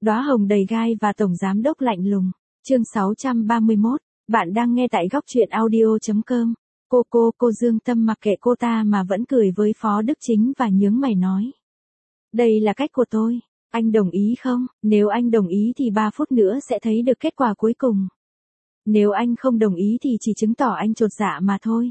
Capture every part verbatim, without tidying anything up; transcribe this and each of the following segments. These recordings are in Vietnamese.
Đóa hồng đầy gai và tổng giám đốc lạnh lùng. Chương sáu trăm ba mươi mốt, bạn đang nghe tại góc truyện audio chấm com. Cô cô cô Dương Tâm mặc kệ cô ta mà vẫn cười với Phó Đức Chính và nhướng mày nói. Đây là cách của tôi, anh đồng ý không? Nếu anh đồng ý thì ba phút nữa sẽ thấy được kết quả cuối cùng. Nếu anh không đồng ý thì chỉ chứng tỏ anh chột dạ mà thôi.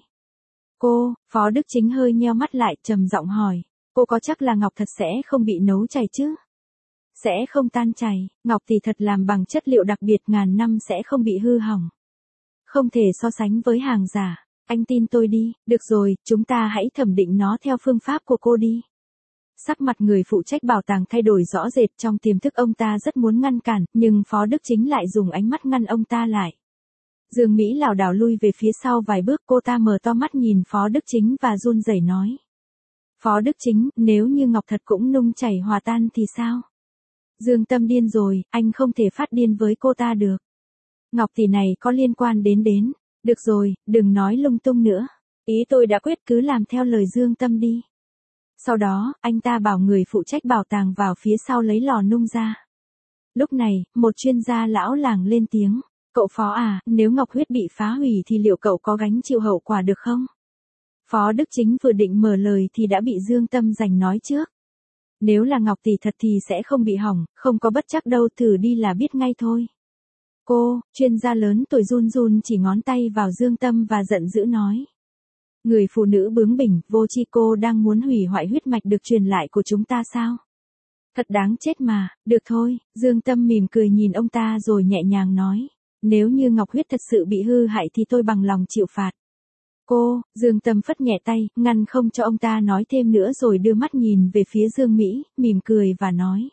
Cô, Phó Đức Chính hơi nheo mắt lại trầm giọng hỏi, cô có chắc là ngọc thật sẽ không bị nấu chảy chứ? Sẽ không tan chảy, ngọc thì thật làm bằng chất liệu đặc biệt ngàn năm sẽ không bị hư hỏng. Không thể so sánh với hàng giả, anh tin tôi đi, được rồi, chúng ta hãy thẩm định nó theo phương pháp của cô đi. Sắc mặt người phụ trách bảo tàng thay đổi rõ rệt, trong tiềm thức ông ta rất muốn ngăn cản, nhưng Phó Đức Chính lại dùng ánh mắt ngăn ông ta lại. Dương Mỹ lảo đảo lui về phía sau vài bước, cô ta mở to mắt nhìn Phó Đức Chính và run rẩy nói. Phó Đức Chính, nếu như ngọc thật cũng nung chảy hòa tan thì sao? Dương Tâm điên rồi, anh không thể phát điên với cô ta được. Ngọc tỷ này có liên quan đến đến. Được rồi, đừng nói lung tung nữa. Ý tôi đã quyết, cứ làm theo lời Dương Tâm đi. Sau đó, anh ta bảo người phụ trách bảo tàng vào phía sau lấy lò nung ra. Lúc này, một chuyên gia lão làng lên tiếng. Cậu Phó à, nếu ngọc huyết bị phá hủy thì liệu cậu có gánh chịu hậu quả được không? Phó Đức Chính vừa định mở lời thì đã bị Dương Tâm giành nói trước. Nếu là ngọc tỷ thật thì sẽ không bị hỏng, không có bất chắc đâu, thử đi là biết ngay thôi. Cô, chuyên gia lớn tuổi run run chỉ ngón tay vào Dương Tâm và giận dữ nói. Người phụ nữ bướng bỉnh, vô tri, cô đang muốn hủy hoại huyết mạch được truyền lại của chúng ta sao? Thật đáng chết mà, được thôi, Dương Tâm mỉm cười nhìn ông ta rồi nhẹ nhàng nói. Nếu như ngọc huyết thật sự bị hư hại thì tôi bằng lòng chịu phạt. Cô, Dương Tâm phất nhẹ tay, ngăn không cho ông ta nói thêm nữa rồi đưa mắt nhìn về phía Dương Mỹ, mỉm cười và nói.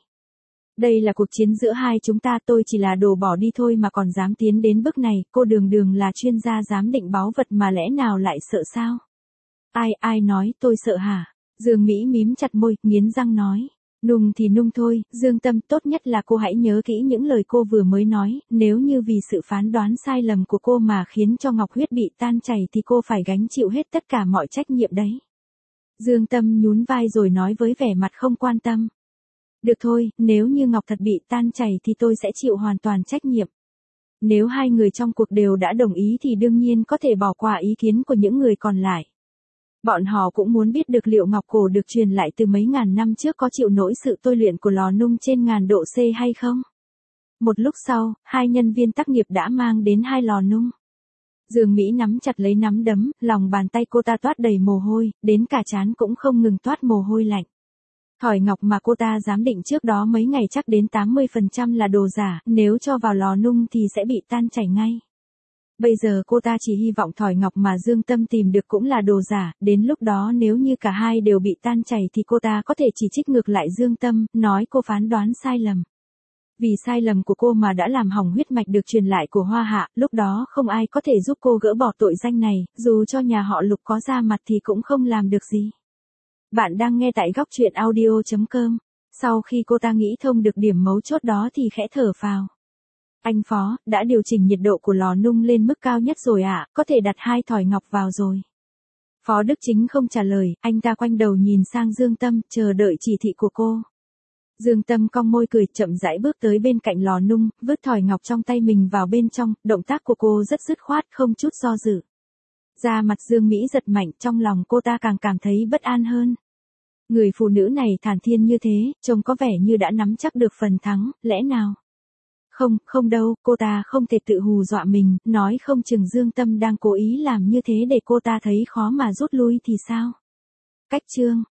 Đây là cuộc chiến giữa hai chúng ta, tôi chỉ là đồ bỏ đi thôi mà còn dám tiến đến bước này, cô đường đường là chuyên gia giám định báu vật mà lẽ nào lại sợ sao? Ai, ai nói tôi sợ hả? Dương Mỹ mím chặt môi, nghiến răng nói. Nung thì nung thôi, Dương Tâm, tốt nhất là cô hãy nhớ kỹ những lời cô vừa mới nói, nếu như vì sự phán đoán sai lầm của cô mà khiến cho ngọc huyết bị tan chảy thì cô phải gánh chịu hết tất cả mọi trách nhiệm đấy. Dương Tâm nhún vai rồi nói với vẻ mặt không quan tâm. Được thôi, nếu như ngọc thật bị tan chảy thì tôi sẽ chịu hoàn toàn trách nhiệm. Nếu hai người trong cuộc đều đã đồng ý thì đương nhiên có thể bỏ qua ý kiến của những người còn lại. Bọn họ cũng muốn biết được liệu ngọc cổ được truyền lại từ mấy ngàn năm trước có chịu nổi sự tôi luyện của lò nung trên ngàn độ C hay không? Một lúc sau, hai nhân viên tác nghiệp đã mang đến hai lò nung. Dương Mỹ nắm chặt lấy nắm đấm, lòng bàn tay cô ta toát đầy mồ hôi, đến cả trán cũng không ngừng toát mồ hôi lạnh. Thỏi ngọc mà cô ta giám định trước đó mấy ngày chắc đến tám mươi phần trăm là đồ giả, nếu cho vào lò nung thì sẽ bị tan chảy ngay. Bây giờ cô ta chỉ hy vọng thỏi ngọc mà Dương Tâm tìm được cũng là đồ giả, đến lúc đó nếu như cả hai đều bị tan chảy thì cô ta có thể chỉ trích ngược lại Dương Tâm, nói cô phán đoán sai lầm. Vì sai lầm của cô mà đã làm hỏng huyết mạch được truyền lại của Hoa Hạ, lúc đó không ai có thể giúp cô gỡ bỏ tội danh này, dù cho nhà họ Lục có ra mặt thì cũng không làm được gì. Bạn đang nghe tại góc truyện audio chấm com. Sau khi cô ta nghĩ thông được điểm mấu chốt đó thì khẽ thở phào. Anh Phó, đã điều chỉnh nhiệt độ của lò nung lên mức cao nhất rồi ạ, à, có thể đặt hai thỏi ngọc vào rồi. Phó Đức Chính không trả lời, anh ta quay đầu nhìn sang Dương Tâm, chờ đợi chỉ thị của cô. Dương Tâm cong môi cười, chậm rãi bước tới bên cạnh lò nung, vứt thỏi ngọc trong tay mình vào bên trong, động tác của cô rất dứt khoát, không chút do dự. Da mặt Dương Mỹ giật mạnh, trong lòng cô ta càng cảm thấy bất an hơn. Người phụ nữ này thản nhiên như thế, trông có vẻ như đã nắm chắc được phần thắng, lẽ nào? Không, không đâu, cô ta không thể tự hù dọa mình, nói không chừng Dương Tâm đang cố ý làm như thế để cô ta thấy khó mà rút lui thì sao? Cách chương